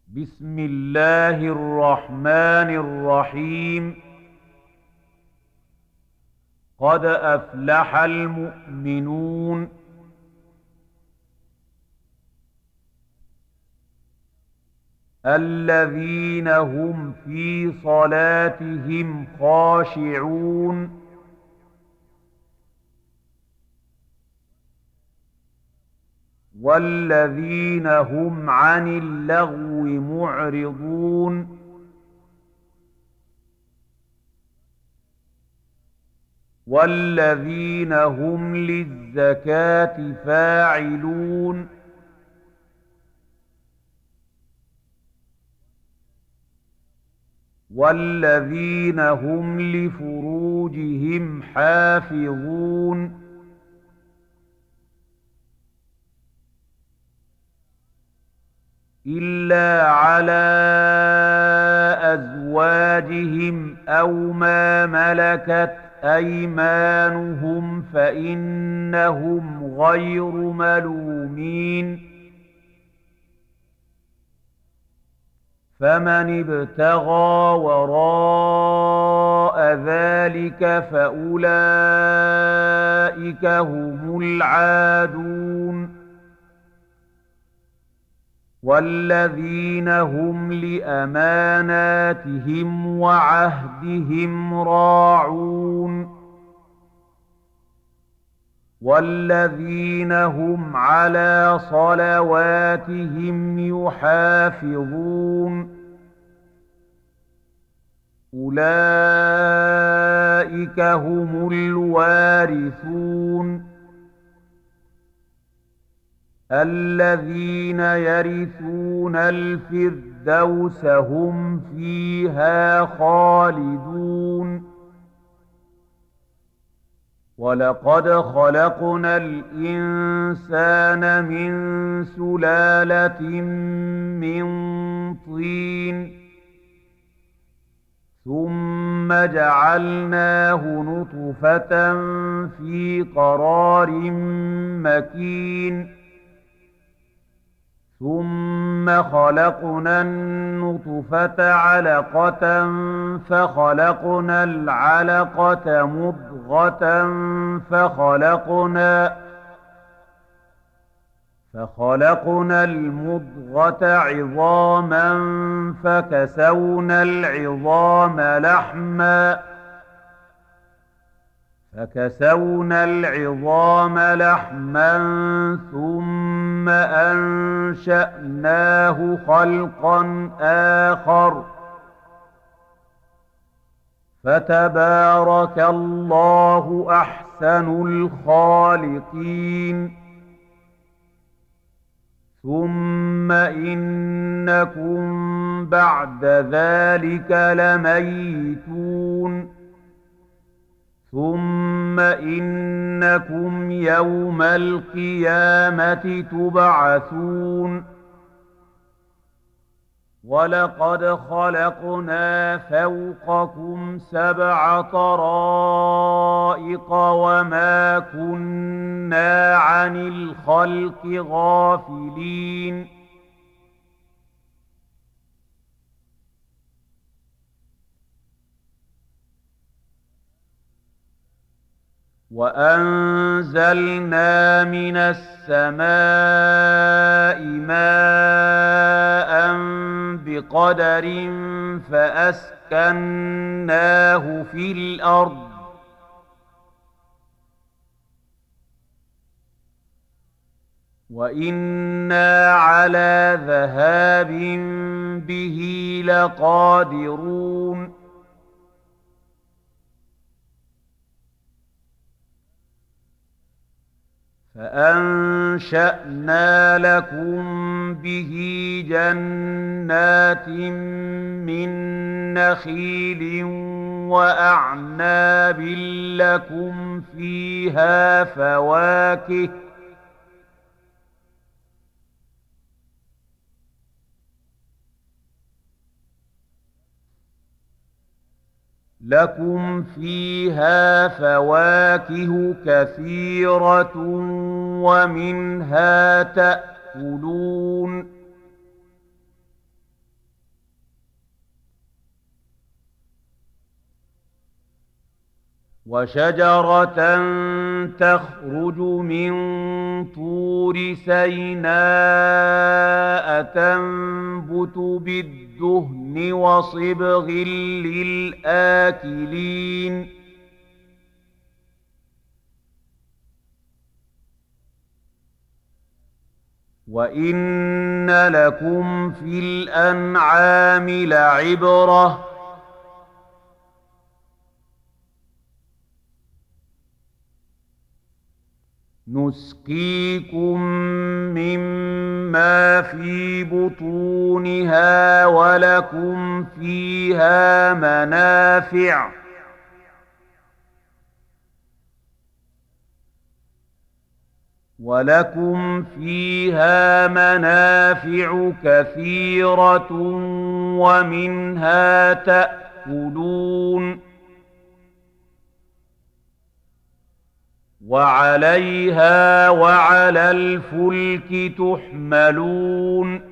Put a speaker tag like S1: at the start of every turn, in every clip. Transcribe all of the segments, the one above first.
S1: بسم الله الرحمن الرحيم. قد أفلح المؤمنون. الذين هم في صلاتهم خاشعون. والذين هم عن اللغو معرضون. والذين هم للزكاة فاعلون. والذين هم لفروجهم حافظون. إلا على أزواجهم أو ما ملكت أيمانهم فإنهم غير ملومين. فمن ابتغى وراء ذلك فأولئك هم العادون. والذين هم لأماناتهم وعهدهم راعون. والذين هم على صلواتهم يحافظون. أولئك هم الوارثون الذين يرثون الفردوس هم فيها خالدون. ولقد خلقنا الإنسان من سلالة من طين ثم جعلناه نطفة في قرار مكين ثم خلقنا النطفة علقة فخلقنا العلقة مضغة فخلقنا المضغة عظاما فكسونا العظام لحما ثم أنشأناه خلقا آخر فتبارك الله أحسن الخالقين. ثم إنكم بعد ذلك لميتون. ثم إنكم يوم القيامة تبعثون. ولقد خلقنا فوقكم 7 طرائق وما كنا عن الخلق غافلين. وأنزلنا من السماء ماء بقدر فأسكناه في الأرض وإنا على ذهاب به لقادرون. فأنشأنا لكم به جنات من نخيل وأعناب لكم فيها فواكه كثيرة ومنها تأكلون. وشجرة تخرج من طور سيناء تنبت بالدهن وصبغ للآكلين وإن لكم في الأنعام لعبرة نسقيكم مما في بطونها ولكم فيها منافع كثيرة ومنها تأكلون وعليها وعلى الفلك تحملون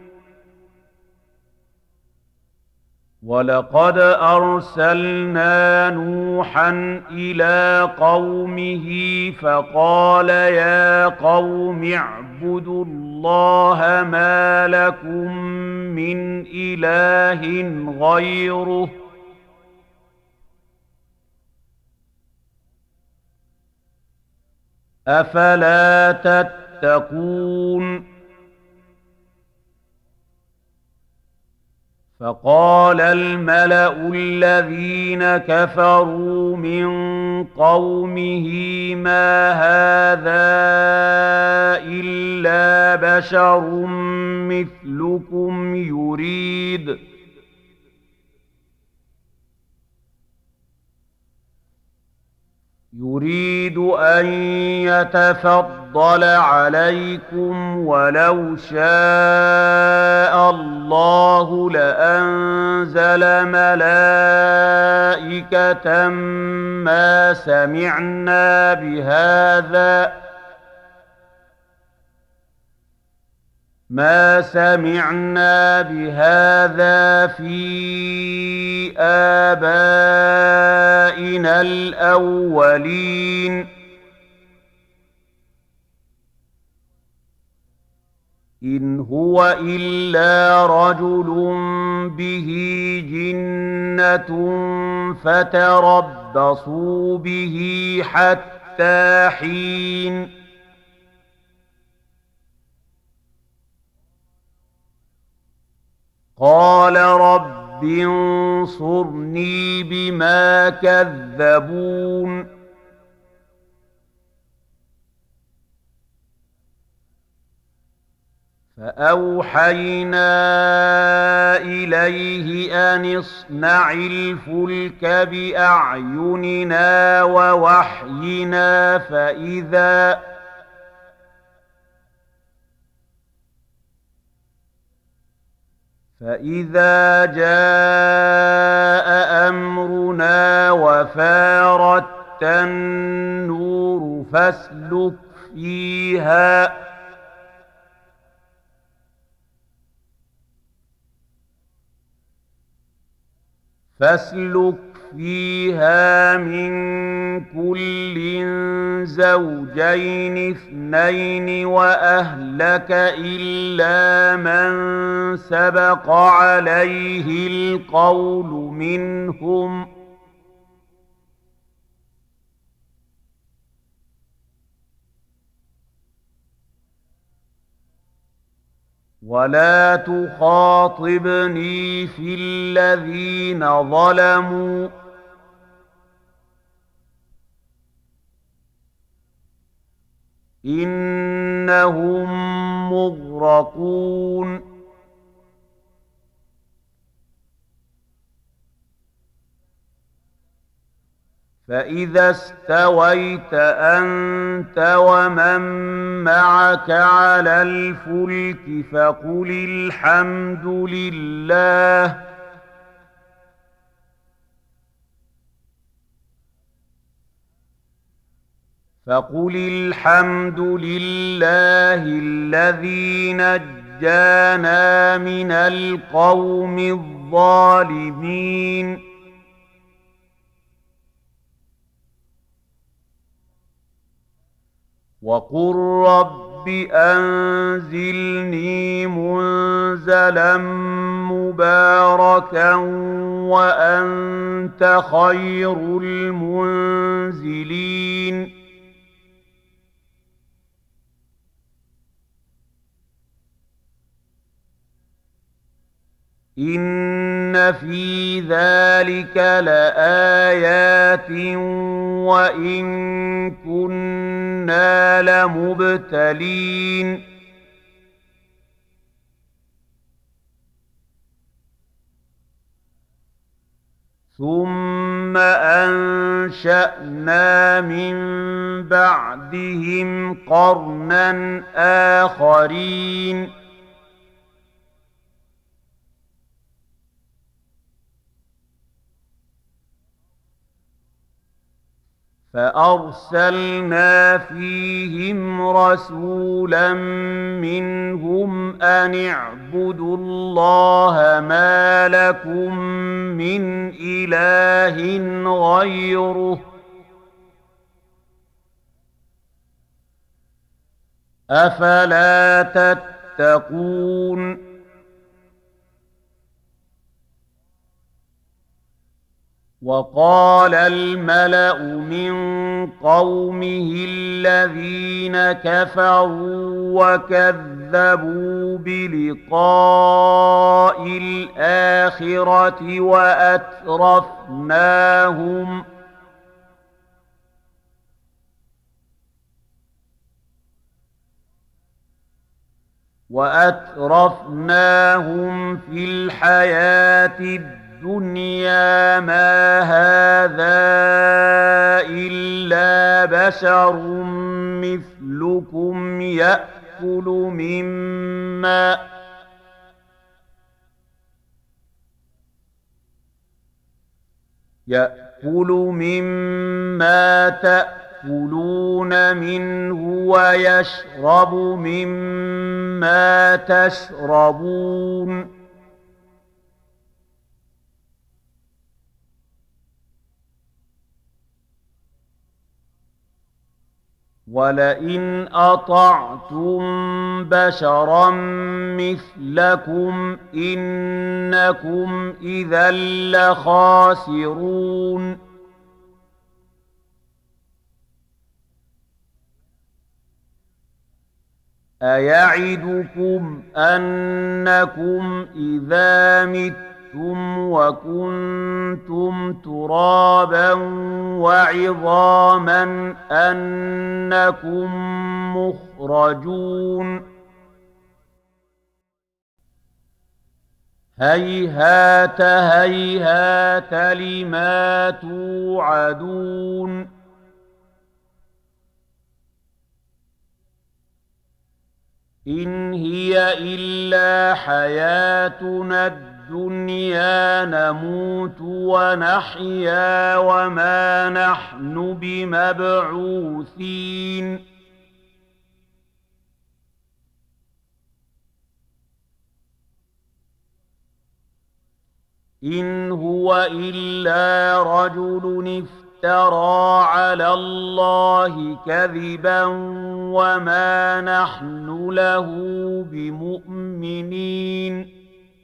S1: ولقد أرسلنا نوحا إلى قومه فقال يا قوم اعبدوا الله ما لكم من إله غيره أفلا تتقون فقال الملأ الذين كفروا من قومه ما هذا إلا بشر مثلكم يريد أن يتفضل عليكم ولو شاء الله لأنزل ملائكة ما سمعنا بهذا في آبائنا الأولين إن هو إلا رجل به جنة فتربصوا به حتى حين قال رب انصرني بما كذبون فأوحينا إليه أن اصنع الفلك بأعيننا ووحينا فإذا جاء أمرنا وفارت النور فاسلك فيها من كل زوجين اثنين وأهلك إلا من سبق عليه القول منهم ولا تخاطبني في الذين ظلموا إنهم مغرقون فإذا استويت أنت ومن معك على الفلك فقل الحمد لله الذي نجانا من القوم الظالمين وقل رب أنزلني منزلا مباركا وأنت خير المنزلين إن في ذلك لآيات وإن كنا لمبتلين ثم أنشأنا من بعدهم قرنا آخرين فأرسلنا فيهم رسولا منهم أن اعبدوا الله ما لكم من إله غيره أفلا تتقون وقال الملأ من قومه الذين كفروا وكذبوا بلقاء الآخرة وأترفناهم في الحياة الدنيا ما هذا إلا بشر مثلكم يأكل مما تأكلون منه ويشرب مما تشربون ولئن أطعتم بشرا مثلكم إنكم إذا لخاسرون أيعدكم أنكم إذا متم وكنتم ترابا وعظاما أنكم مخرجون هيهات هيهات لما توعدون إن هي إلا حياتنا الدنيا نموت ونحيا وما نحن بمبعوثين إن هو إلا رجل افترى على الله كذبا وما نحن له بمؤمنين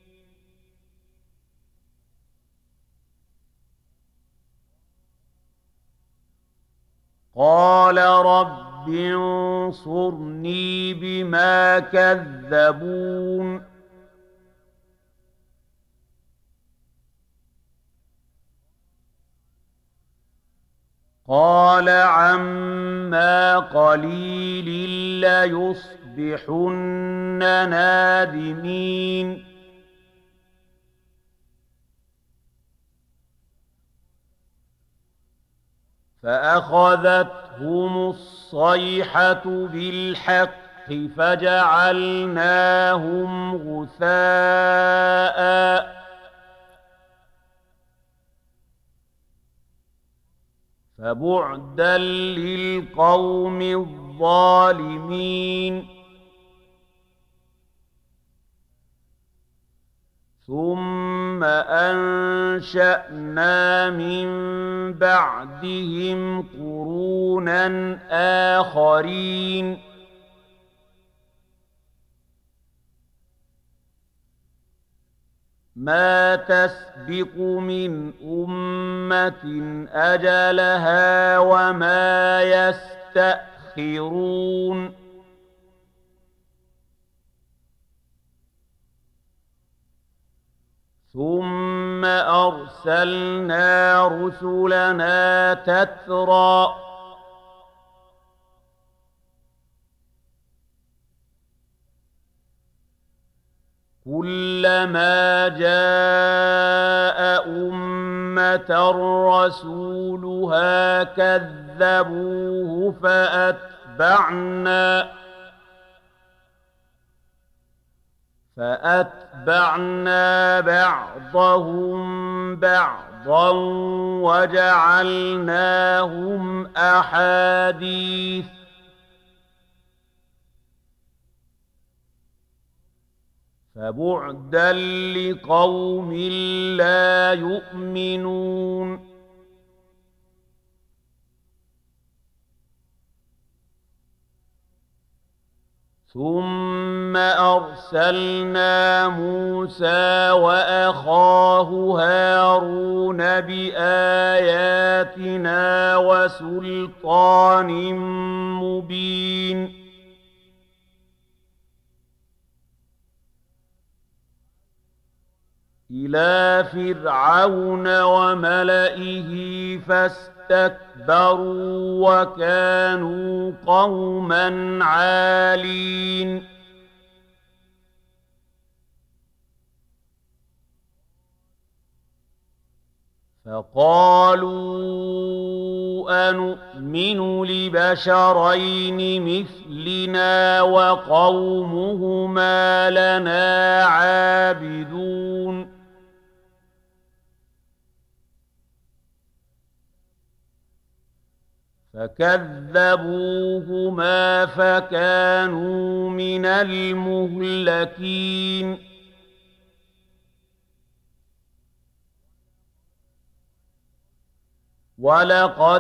S1: قال رب انصرني بما كذبون قال عما قليل ليصبحن نادمين فأخذتهم الصيحة بالحق فجعلناهم غثاء فبعدا للقوم الظالمين ثم أنشأنا من بعدهم قرونا آخرين ما تسبق من أمة أجلها وما يستأخرون ثم أرسلنا رسلنا تترى كلما جاء أمة رسولها كذبوه فأتبعنا بعضهم بعضا وجعلناهم أحاديث فبعدا لقوم لا يؤمنون ثم أرسلنا موسى وأخاه هارون بآياتنا وسلطان مبين إلى فرعون وملئه فاستكبروا وكانوا قوما عالين فقالوا أنؤمن لبشرين مثلنا وقومهما لنا عابدون فكذبوهما فكانوا من المهلكين ولقد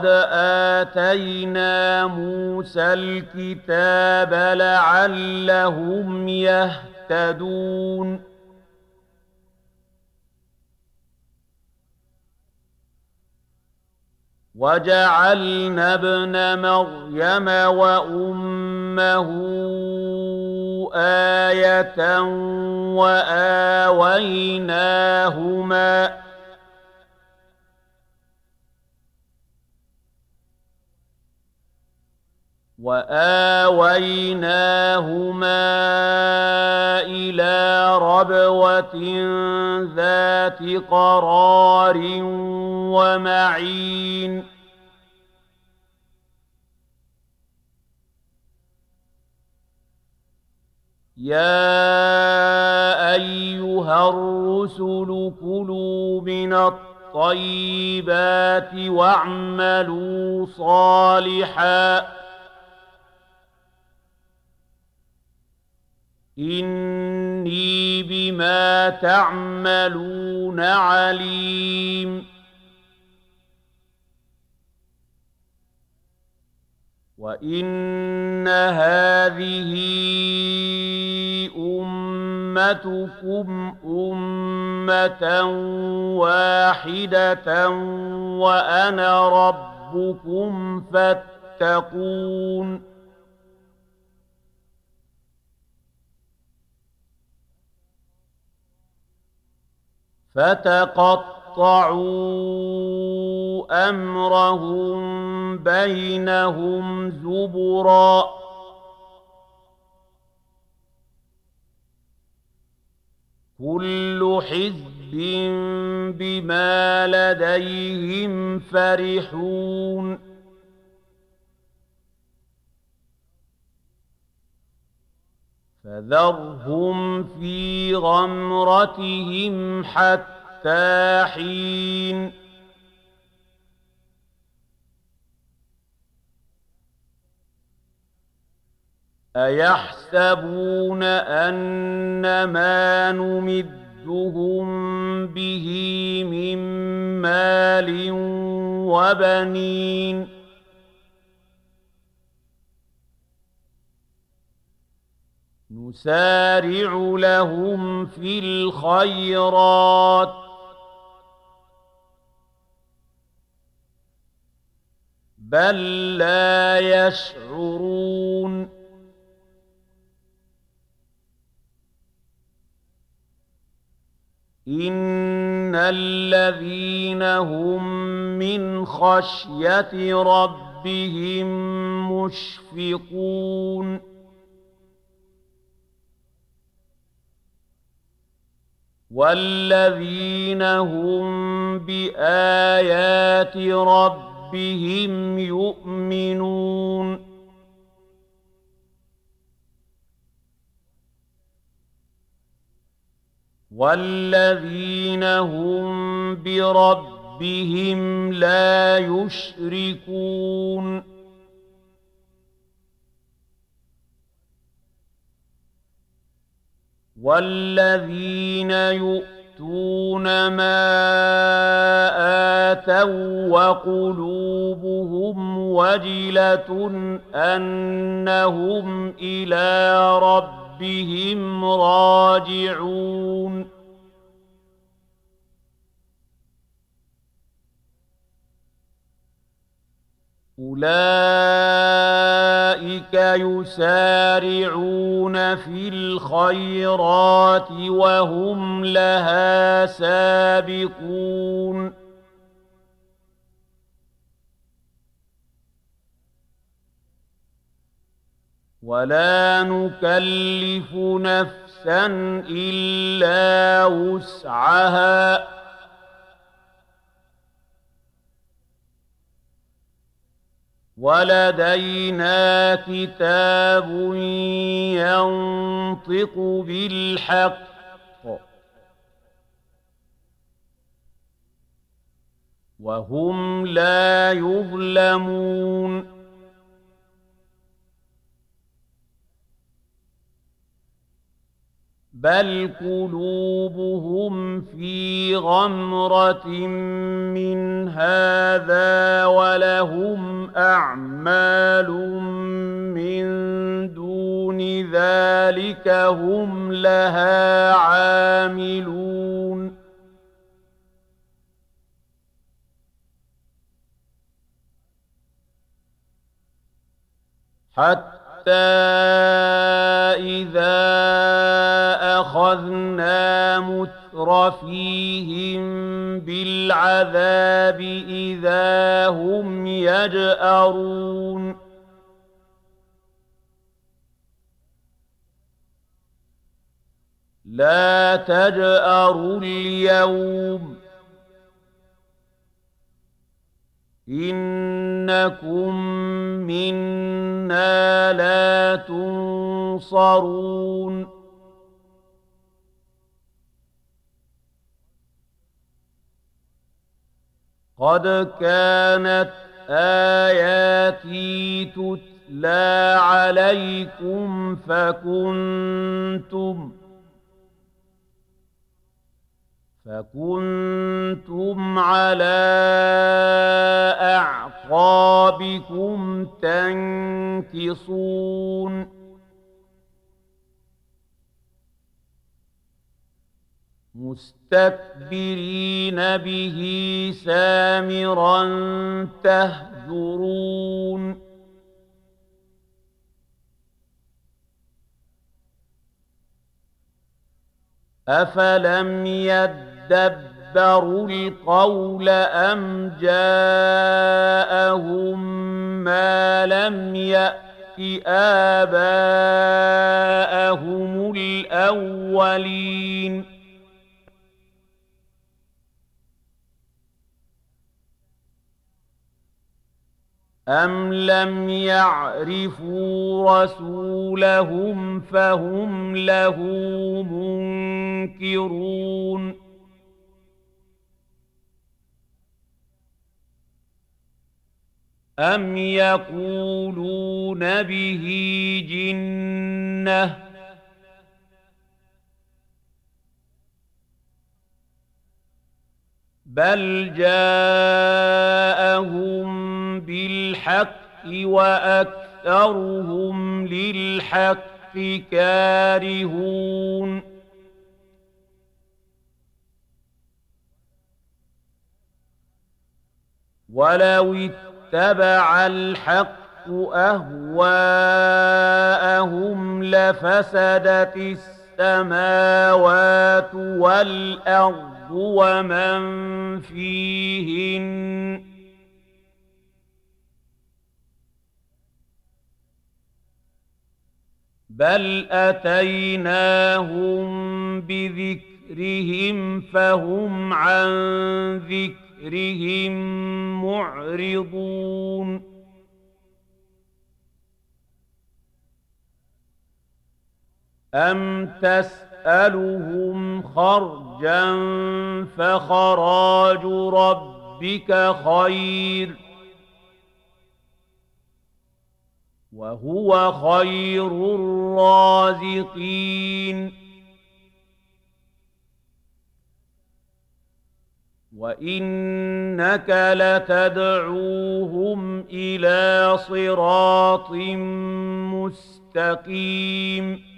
S1: آتينا موسى الكتاب لعلهم يهتدون وجعلنا ابن مريم وأمه آية وآويناهما إلى ربوة ذات قرار ومعين يا أيها الرسل كلوا من الطيبات واعملوا صالحا إني بما تعملون عليم وإن هذه أمتكم أمة واحدة وأنا ربكم فاتقون فتقطعوا أمرهم بينهم زبرا كل حزب بما لديهم فرحون فذرهم في غمرتهم حتى حين أيحسبون أن ما نمدهم نمدهم به من مال وبنين نسارع لهم في الخيرات بل لا يشعرون إن الذين هم من خشية ربهم مشفقون والذين هم بآيات ربهم يؤمنون والذين هم بربهم لا يشركون والذين يؤتون ما آتوا وقلوبهم وجلة أنهم إلى ربهم راجعون أولئك يسارعون في الخيرات وهم لها سابقون ولا نكلف نفسا إلا وسعها ولدينا كتاب ينطق بالحق وهم لا يظلمون بل قلوبهم في غمرة من هذا ولهم أعمال من دون ذلك هم لها عاملون حتى إذا أخذنا مترفيهم بالعذاب إذا هم يجأرون لا تجأروا اليوم إنكم منا لا تنصرون قد كانت آياتي تتلى عليكم فكنتم على أعقابكم تنكصون مستكبرين به سامرا تهجرون أفلم يدبروا القول أم جاءهم ما لم يأت آباءهم الأولين أم لم يعرفوا رسولهم فهم له منكرون أم يقولون به جنة بل جاءهم بالحق وأكثرهم للحق كارهون ولو اتبع الحق أهواءهم لفسدت السماوات والأرض ومن فيهن بل أتيناهم بذكرهم فهم عن ذكرهم معرضون أم تسألهم خرجا فخراج ربك خير وهو خير الرازقين وإنك لتدعوهم إلى صراط مستقيم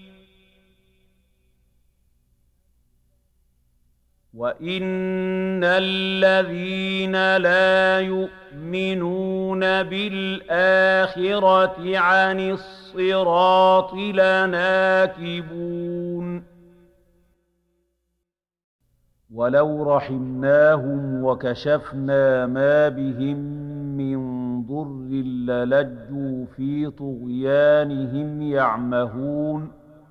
S1: وإن الذين لا يؤمنون بالآخرة عن الصراط لناكبون ولو رحمناهم وكشفنا ما بهم من ضر للجوا في طغيانهم يعمهون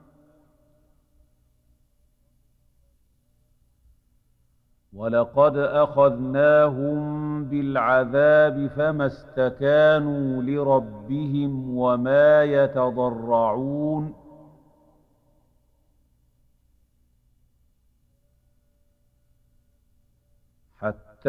S1: ولقد أخذناهم بالعذاب فما استكانوا لربهم وما يتضرعون حتى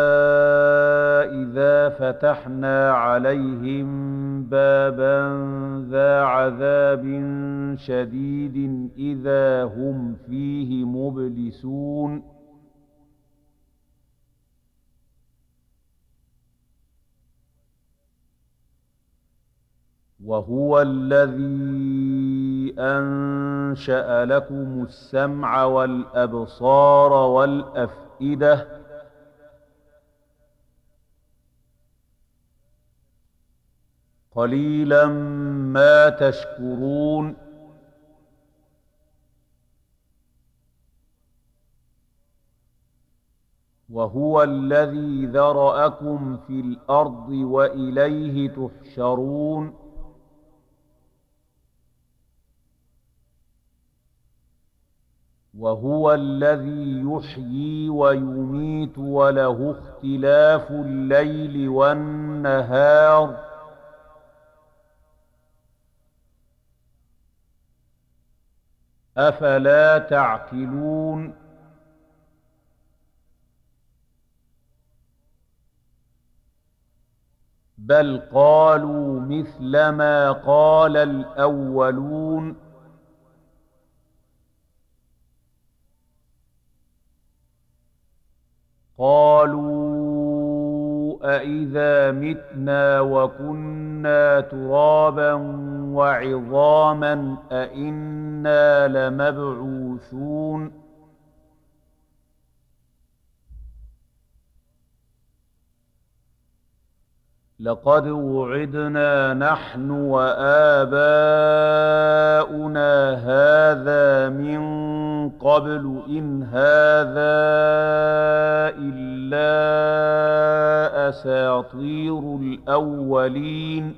S1: إذا فتحنا عليهم بابا ذا عذاب شديد إذا هم فيه مبلسون وهو الذي أنشأ لكم السمع والأبصار والأفئدة قليلا ما تشكرون وهو الذي ذرأكم في الأرض وإليه تحشرون وهو الذي يحيي ويميت وله اختلاف الليل والنهار أفلا تعقلون بل قالوا مثل ما قال الأولون قالوا أإذا متنا وكنا ترابا وعظاما أإنا لمبعوثون لقد وعدنا نحن وآباؤنا هذا من قبل إن هذا إلا أساطير الأولين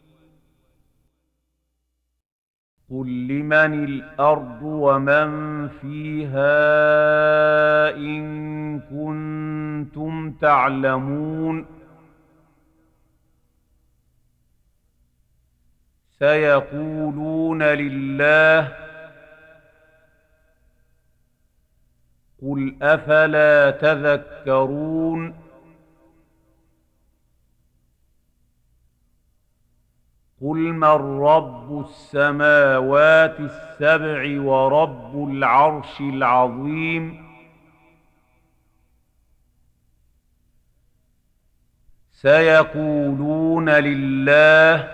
S1: قل لمن الأرض ومن فيها إن كنتم تعلمون سيقولون لله قل أفلا تذكرون قل من رب السماوات السبع ورب العرش العظيم سيقولون لله.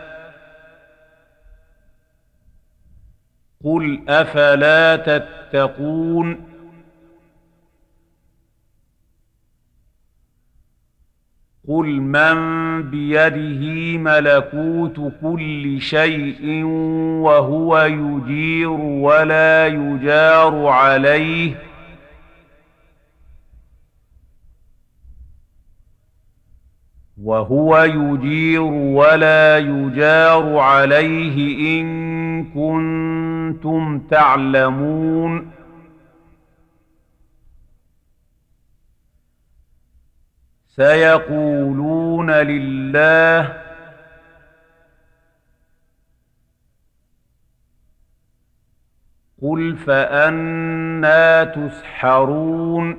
S1: قل أفلا تتقون. قل من بيده ملكوت كل شيء وهو يجير ولا يجار عليه إن كنتم تعلمون. سيقولون لله. قل فأنى تسحرون.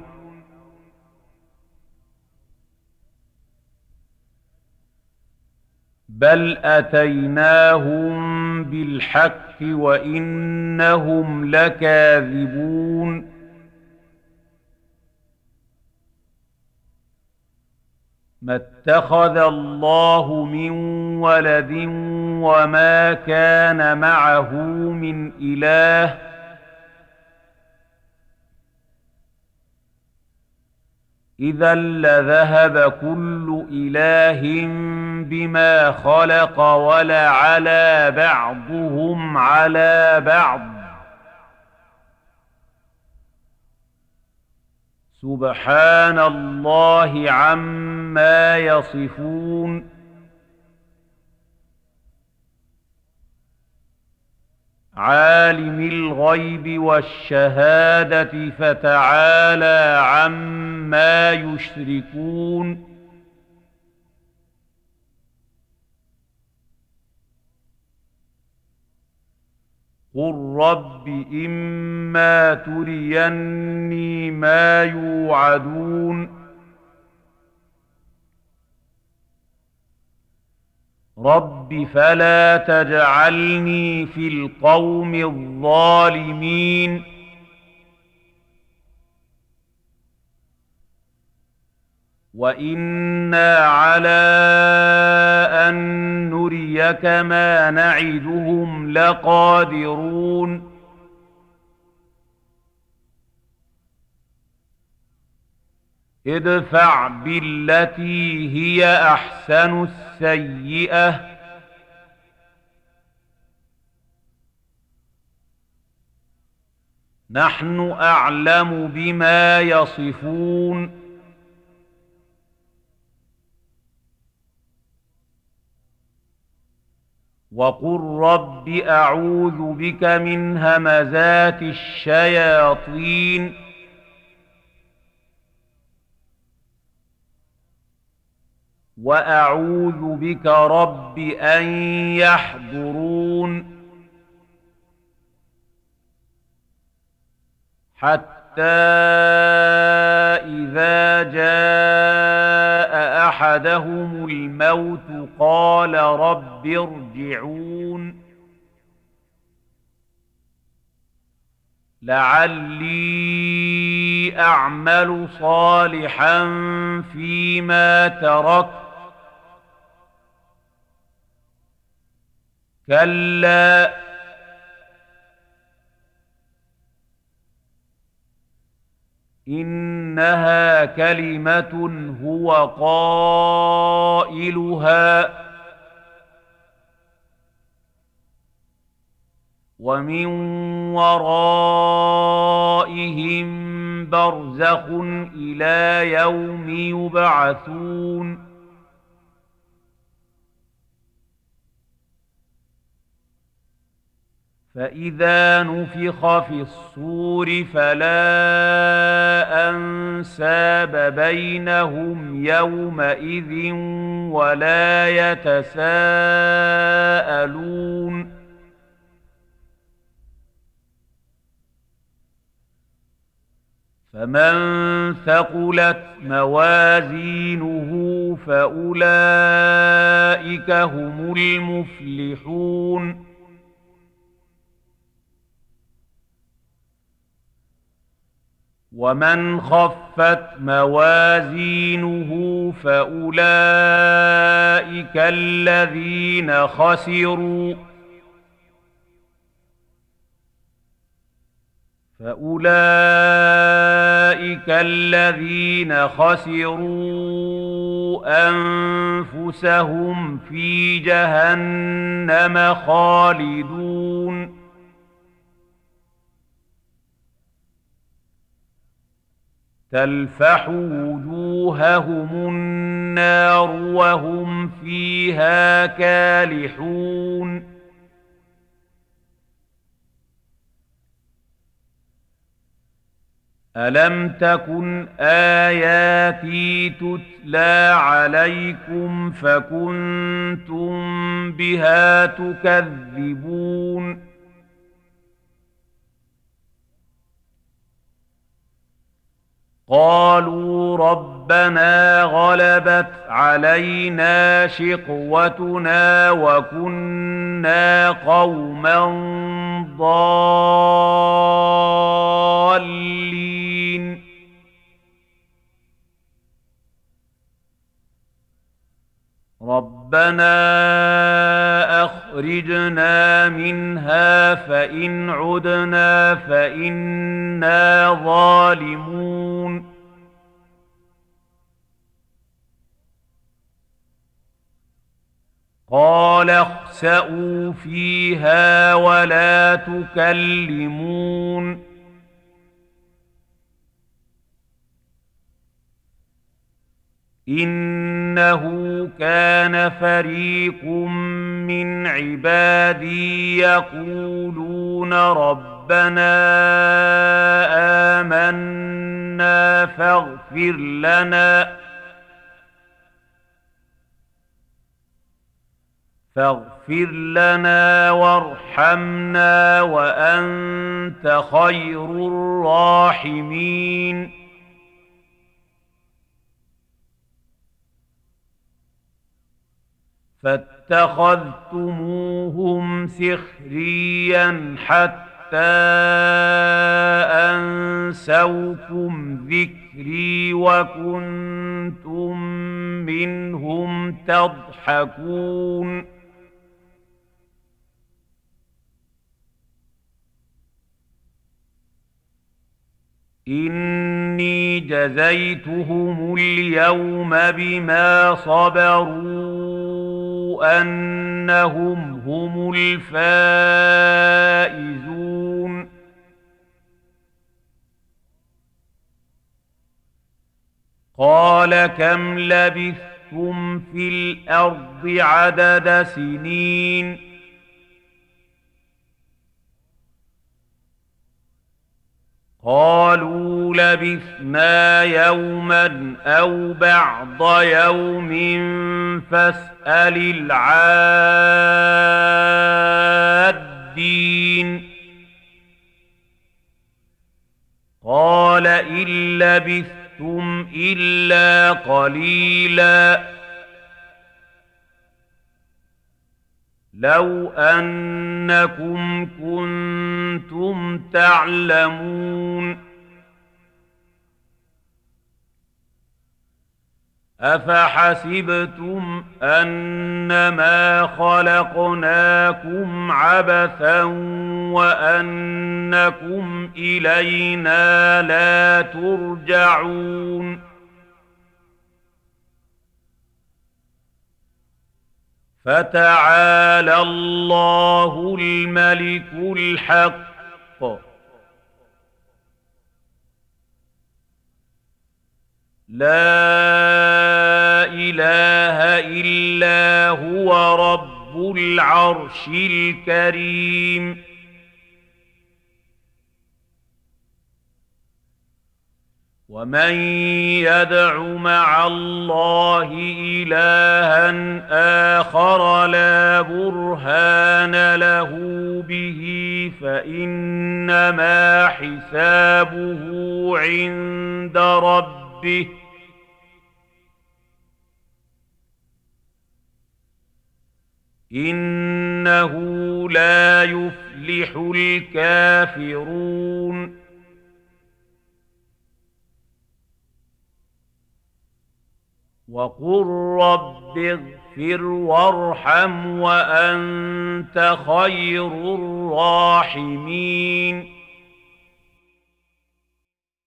S1: بل أتيناهم بالحق وإنهم لكاذبون. ما اتخذ الله من ولد وما كان معه من إله إذا لذهب كل إله بما خلق ولعلى بعضهم على بعض سبحان الله عما يصفون. عالم الغيب والشهادة فتعالى عما يشركون. قل رب إما تريني ما يوعدون رب فلا تجعلني في القوم الظالمين. وإنا على أن نريك ما نعدهم لقادرون. ادفع بالتي هي أحسن السيئة نحن أعلم بما يصفون. وقل رب أعوذ بك من همزات الشياطين وأعوذ بك رب أن يحضرون. حتى إذا جاء أحدهم الموت قال رب ارجعون لعلي أعمل صالحا فيما تركت كلا إنها كلمة هو قائلها ومن ورائهم برزخ إلى يوم يبعثون. فإذا نفخ في الصور فلا أنساب بينهم يومئذ ولا يتساءلون. فمن ثقلت موازينه فأولئك هم المفلحون. ومن خفت موازينه فأولئك الذين خسروا أنفسهم في جهنم خالدون تلفح وجوههم النار وهم فيها كالحون ألم تكن آياتي تتلى عليكم فكنتم بها تكذبون قالوا ربنا غلبت علينا شقوتنا وكنا قوما ضالين ربنا أخرجنا منها فإن عدنا فإنا ظالمون قال اخسئوا فيها ولا تكلمون إنه كان فريق من عبادي يقولون ربنا آمنا فاغفر لنا وارحمنا وأنت خير الراحمين فاتخذتموهم سخريا حتى أنسوكم ذكري وكنتم منهم تضحكون إني جزيتهم اليوم بما صبروا أنهم هم الفائزون قال كم لبثتم في الأرض عدد سنين قالوا لبثنا يوما أو بعض يوم فاسأل العادين قال إن لبثتم إلا قليلا لو أنكم كنتم تعلمون أفحسبتم أنما خلقناكم عبثا وأنكم إلينا لا ترجعون فتعالى الله الملك الحق لا إله إلا هو رب العرش الكريم ومن يدع مع الله إلها آخر لا برهان له به فإنما حسابه عند ربه إنه لا يفلح الكافرون وقل رب اغفر وارحم وأنت خير الراحمين.